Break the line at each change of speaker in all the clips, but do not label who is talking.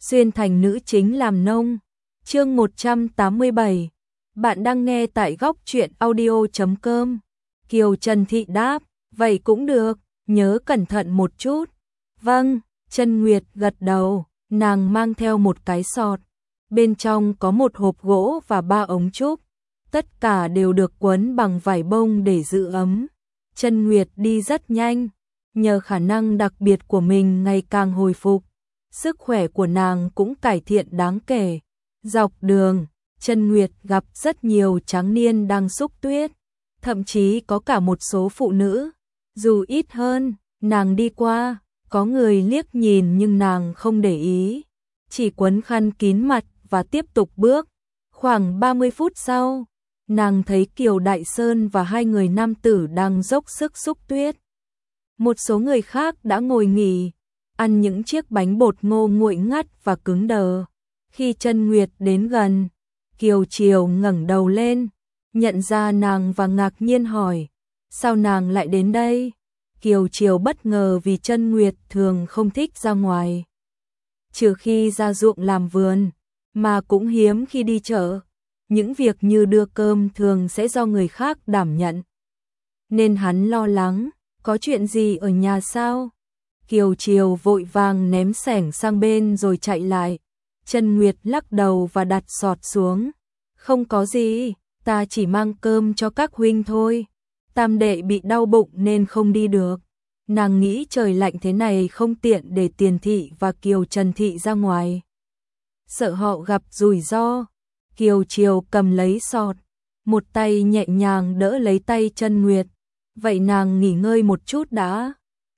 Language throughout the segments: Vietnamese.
xuyên thành nữ chính làm nông. Chương 187. Bạn đang nghe tại góc truyện audio.com. Kiều Trần Thị đáp, vậy cũng được, nhớ cẩn thận một chút. Vâng, Trân Nguyệt gật đầu, nàng mang theo một cái sọt. Bên trong có một hộp gỗ và 3 ống trúc. Tất cả đều được quấn bằng vải bông để giữ ấm. Trân Nguyệt đi rất nhanh, nhờ khả năng đặc biệt của mình ngày càng hồi phục. Sức khỏe của nàng cũng cải thiện đáng kể. Dọc đường, Trân Nguyệt gặp rất nhiều tráng niên đang xúc tuyết. Thậm chí có cả một số phụ nữ. Dù ít hơn, nàng đi qua, có người liếc nhìn nhưng nàng không để ý. Chỉ quấn khăn kín mặt và tiếp tục bước. Khoảng 30 phút sau, nàng thấy Kiều Đại Sơn và 2 người nam tử đang dốc sức xúc tuyết. Một số người khác đã ngồi nghỉ, ăn những chiếc bánh bột ngô nguội ngắt và cứng đờ. Khi Trân Nguyệt đến gần, Kiều Triều ngẩng đầu lên, nhận ra nàng và ngạc nhiên hỏi, sao nàng lại đến đây? Kiều Triều bất ngờ vì Trân Nguyệt thường không thích ra ngoài. Trừ khi ra ruộng làm vườn, mà cũng hiếm khi đi chợ. Những việc như đưa cơm thường sẽ do người khác đảm nhận. Nên hắn lo lắng, có chuyện gì ở nhà sao? Kiều Triều vội vàng ném xẻng sang bên rồi chạy lại. Trân Nguyệt lắc đầu và đặt sọt xuống. Không có gì, ta chỉ mang cơm cho các huynh thôi. Tam đệ bị đau bụng nên không đi được. Nàng nghĩ trời lạnh thế này không tiện để Tiền Thị và Kiều Trần Thị ra ngoài. Sợ họ gặp rủi ro. Kiều Triều cầm lấy sọt, một tay nhẹ nhàng đỡ lấy tay Trân Nguyệt. Vậy nàng nghỉ ngơi một chút đã.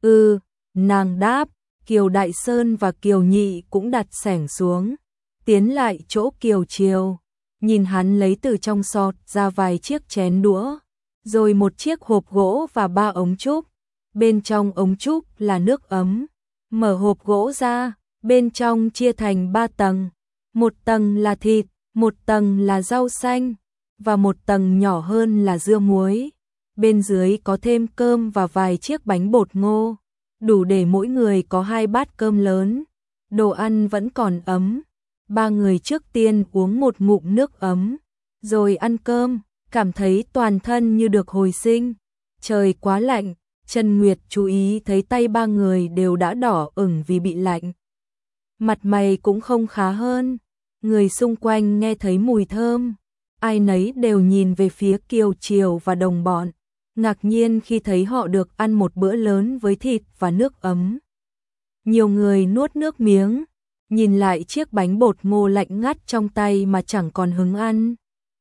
Nàng đáp. Kiều Đại Sơn và Kiều Nhị cũng đặt xẻng xuống, tiến lại chỗ Kiều Triều, nhìn hắn lấy từ trong sọt ra vài chiếc chén đũa, rồi một chiếc hộp gỗ và 3 ống trúc. Bên trong ống trúc là nước ấm. Mở hộp gỗ ra, bên trong chia thành 3 tầng. Một tầng là thịt, một tầng là rau xanh, và một tầng nhỏ hơn là dưa muối. Bên dưới có thêm cơm và vài chiếc bánh bột ngô, đủ để mỗi người có 2 bát cơm lớn. Đồ ăn vẫn còn ấm. 3 người trước tiên uống một ngụm nước ấm, rồi ăn cơm, cảm thấy toàn thân như được hồi sinh. Trời quá lạnh, Trân Nguyệt chú ý thấy tay 3 người đều đã đỏ ửng vì bị lạnh. Mặt mày cũng không khá hơn. Người xung quanh nghe thấy mùi thơm, ai nấy đều nhìn về phía Kiều Triều và đồng bọn, ngạc nhiên khi thấy họ được ăn một bữa lớn với thịt và nước ấm. Nhiều người nuốt nước miếng, nhìn lại chiếc bánh bột ngô lạnh ngắt trong tay mà chẳng còn hứng ăn.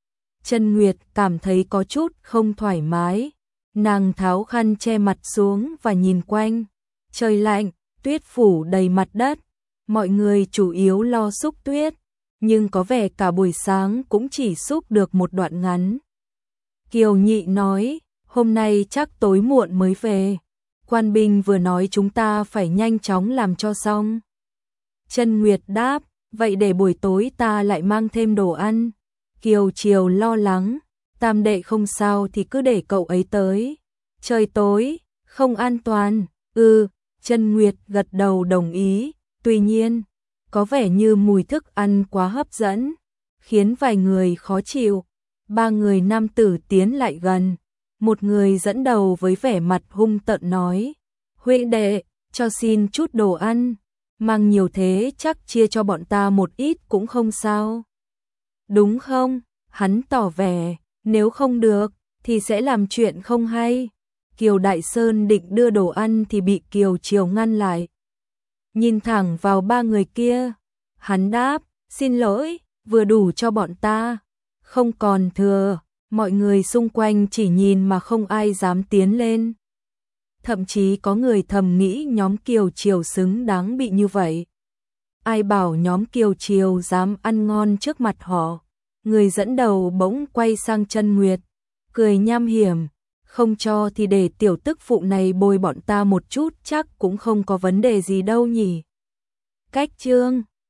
Trân Nguyệt cảm thấy có chút không thoải mái, nàng tháo khăn che mặt xuống và nhìn quanh. Trời lạnh, tuyết phủ đầy mặt đất, mọi người chủ yếu lo xúc tuyết, nhưng có vẻ cả buổi sáng cũng chỉ xúc được một đoạn ngắn. Kiều Nhị nói, hôm nay chắc tối muộn mới về. Quan binh vừa nói chúng ta phải nhanh chóng làm cho xong. Trân Nguyệt đáp, vậy để buổi tối ta lại mang thêm đồ ăn. Kiều Triều lo lắng, tam đệ không sao thì cứ để cậu ấy tới. Trời tối, không an toàn. Trân Nguyệt gật đầu đồng ý, tuy nhiên, có vẻ như mùi thức ăn quá hấp dẫn, khiến vài người khó chịu. 3 người nam tử tiến lại gần. Một người dẫn đầu với vẻ mặt hung tợn nói, huynh đệ, cho xin chút đồ ăn, mang nhiều thế chắc chia cho bọn ta một ít cũng không sao. Đúng không? Hắn tỏ vẻ, nếu không được, thì sẽ làm chuyện không hay. Kiều Đại Sơn định đưa đồ ăn thì bị Kiều Triều ngăn lại. Nhìn thẳng vào 3 người kia, hắn đáp, xin lỗi, vừa đủ cho bọn ta, không còn thừa. Mọi người xung quanh chỉ nhìn mà không ai dám tiến lên. Thậm chí có người thầm nghĩ nhóm Kiều Triều xứng đáng bị như vậy. Ai bảo nhóm Kiều Triều dám ăn ngon trước mặt họ. Người dẫn đầu bỗng quay sang Trân Nguyệt, cười nham hiểm, không cho thì để tiểu tức phụ này bồi bọn ta một chút chắc cũng không có vấn đề gì đâu nhỉ. Cách chương